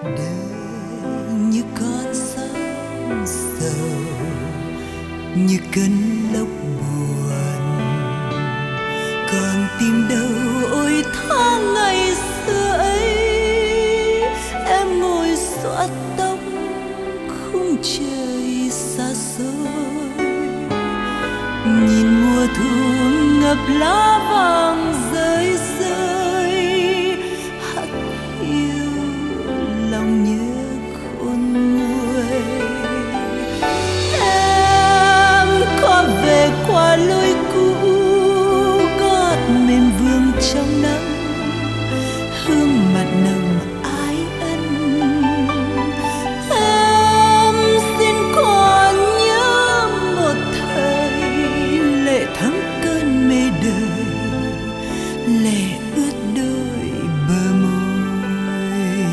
Đời như con sóng sầu, như cơn lốc buồn, còn tìm đâu ôi tháng ngày xưa ấy. Em ngồi xõa tóc khung trời xa xôi, nhìn mùa thu ngập lá vàng rơi rơi, hắt hiu lòng nhớ khôn nguôi. Em có về qua lối cũ, gót mềm vương trong nắng, hương mặt nồng ái ân. Em xin còn nhớ một thời lệ thấm cơn mê đời, lệ ướt đôi bờ môi.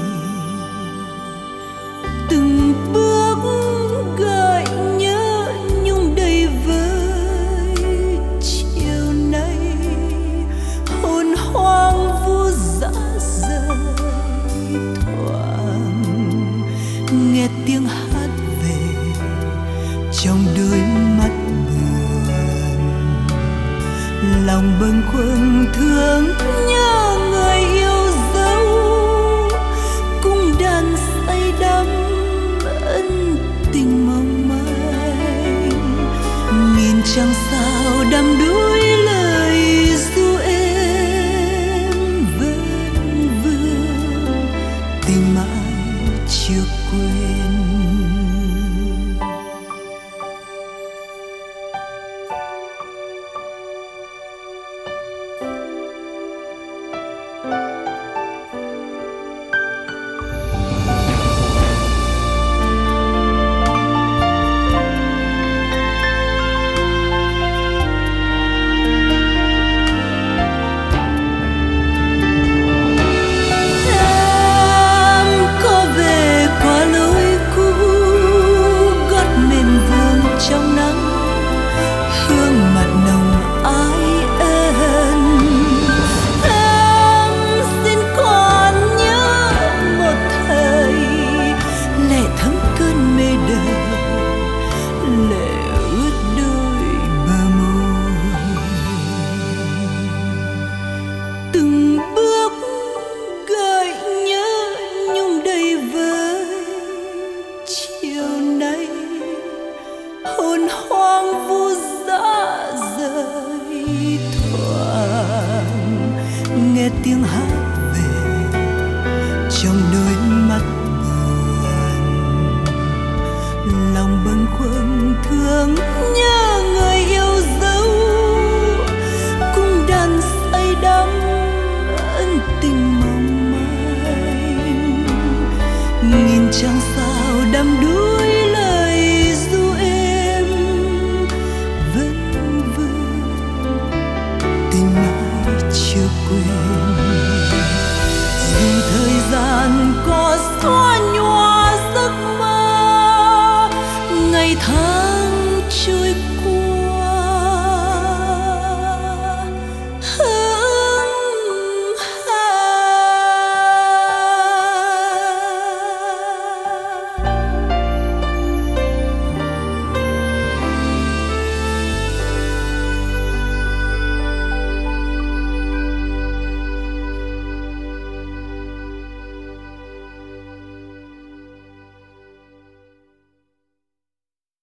Từng bước gợi nhớ nhung đầy vơi chiều nay, hồn hoang vu dã rời thoảng nghe tiếng hát về trong đôi mắt buồn. Lòng bâng khuâng thương nhớ người yêu dấu, cung đàn say đắm ân tình mong manh. Nghìn trăng sao đắm đuối lời ru êm vẫn vương, tình mãi chưa quên. Từng bước gợi nhớ nhung đầy vơi chiều nay, hồn hoang vu dã rời thoảng nghe tiếng hát về trong đôi mắt buồn. Lòng bâng khuâng thương nhớ người yêu dấu, cung đàn say đắm ân tình mong manh. Nghìn trăng sao đắm đuối lời ru êm vẫn vương, tình mãi chưa quên. Dù thời gian có xóa nhòa giấc mơ, ngày tháng